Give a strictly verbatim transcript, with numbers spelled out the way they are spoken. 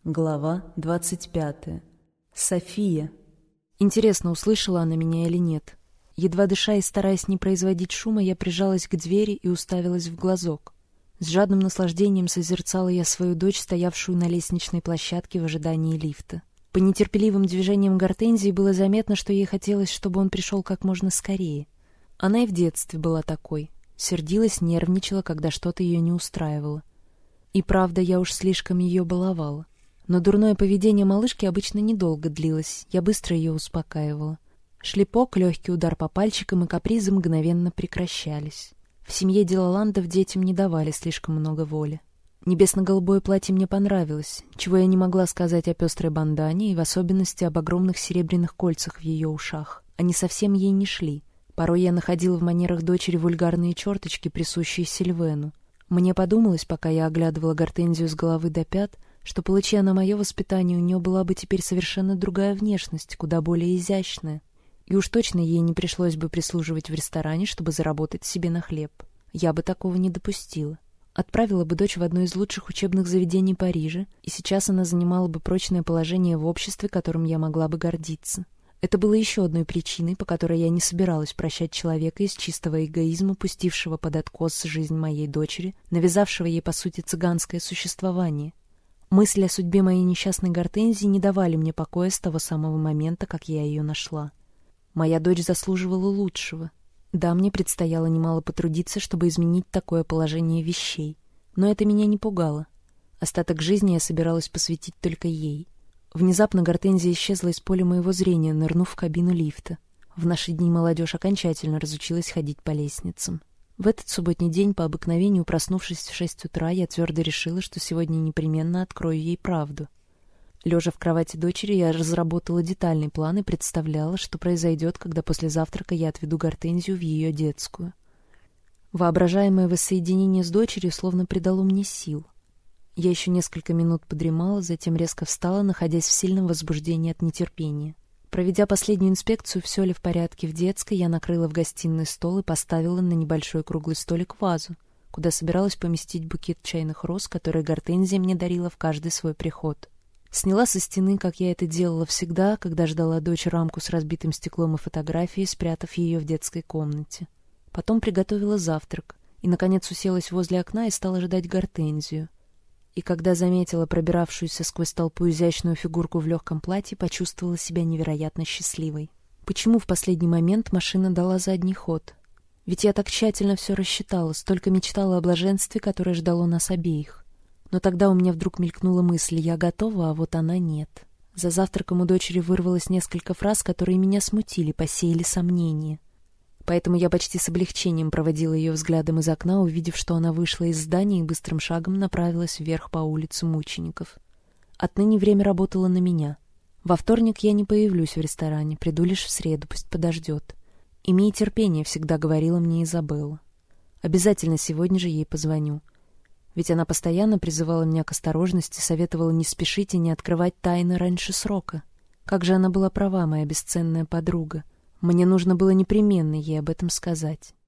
Глава двадцать пятая. София. Интересно, услышала она меня или нет. Едва дыша и стараясь не производить шума, я прижалась к двери и уставилась в глазок. С жадным наслаждением созерцала я свою дочь, стоявшую на лестничной площадке в ожидании лифта. По нетерпеливым движениям Гортензии было заметно, что ей хотелось, чтобы он пришел как можно скорее. Она и в детстве была такой. Сердилась, нервничала, когда что-то ее не устраивало. И правда, я уж слишком ее баловала. Но дурное поведение малышки обычно недолго длилось, я быстро ее успокаивала. Шлепок, легкий удар по пальчикам и капризы мгновенно прекращались. В семье Делаландов детям не давали слишком много воли. Небесно-голубое платье мне понравилось, чего я не могла сказать о пестрой бандане и в особенности об огромных серебряных кольцах в ее ушах. Они совсем ей не шли. Порой я находила в манерах дочери вульгарные черточки, присущие Сильвену. Мне подумалось, пока я оглядывала Гортензию с головы до пят, что, получи она мое воспитание, у нее была бы теперь совершенно другая внешность, куда более изящная. И уж точно ей не пришлось бы прислуживать в ресторане, чтобы заработать себе на хлеб. Я бы такого не допустила. Отправила бы дочь в одно из лучших учебных заведений Парижа, и сейчас она занимала бы прочное положение в обществе, которым я могла бы гордиться. Это было еще одной причиной, по которой я не собиралась прощать человека из чистого эгоизма, пустившего под откос жизнь моей дочери, навязавшего ей, по сути, цыганское существование. Мысли о судьбе моей несчастной Гортензии не давали мне покоя с того самого момента, как я ее нашла. Моя дочь заслуживала лучшего. Да, мне предстояло немало потрудиться, чтобы изменить такое положение вещей. Но это меня не пугало. Остаток жизни я собиралась посвятить только ей. Внезапно Гортензия исчезла из поля моего зрения, нырнув в кабину лифта. В наши дни молодежь окончательно разучилась ходить по лестницам. В этот субботний день, по обыкновению, проснувшись в шесть утра, я твердо решила, что сегодня непременно открою ей правду. Лежа в кровати дочери, я разработала детальный план и представляла, что произойдет, когда после завтрака я отведу Гортензию в ее детскую. Воображаемое воссоединение с дочерью словно придало мне сил. Я еще несколько минут подремала, затем резко встала, находясь в сильном возбуждении от нетерпения. Проведя последнюю инспекцию, все ли в порядке в детской, я накрыла в гостиной стол и поставила на небольшой круглый столик вазу, куда собиралась поместить букет чайных роз, которые Гортензия мне дарила в каждый свой приход. Сняла со стены, как я это делала всегда, когда ждала дочь, рамку с разбитым стеклом и фотографией, спрятав ее в детской комнате. Потом приготовила завтрак и, наконец, уселась возле окна и стала ждать Гортензию. И когда заметила пробиравшуюся сквозь толпу изящную фигурку в легком платье, почувствовала себя невероятно счастливой. Почему в последний момент машина дала задний ход? Ведь я так тщательно все рассчитала, столько мечтала о блаженстве, которое ждало нас обеих. Но тогда у меня вдруг мелькнула мысль: я готова, а вот она нет. За завтраком у дочери вырвалось несколько фраз, которые меня смутили, посеяли сомнения. Поэтому я почти с облегчением проводила ее взглядом из окна, увидев, что она вышла из здания и быстрым шагом направилась вверх по улице Мучеников. Отныне время работало на меня. Во вторник я не появлюсь в ресторане, приду лишь в среду, пусть подождет. «Имей терпение», — всегда говорила мне Изабелла. Обязательно сегодня же ей позвоню. Ведь она постоянно призывала меня к осторожности, советовала не спешить и не открывать тайны раньше срока. Как же она была права, моя бесценная подруга. Мне нужно было непременно ей об этом сказать.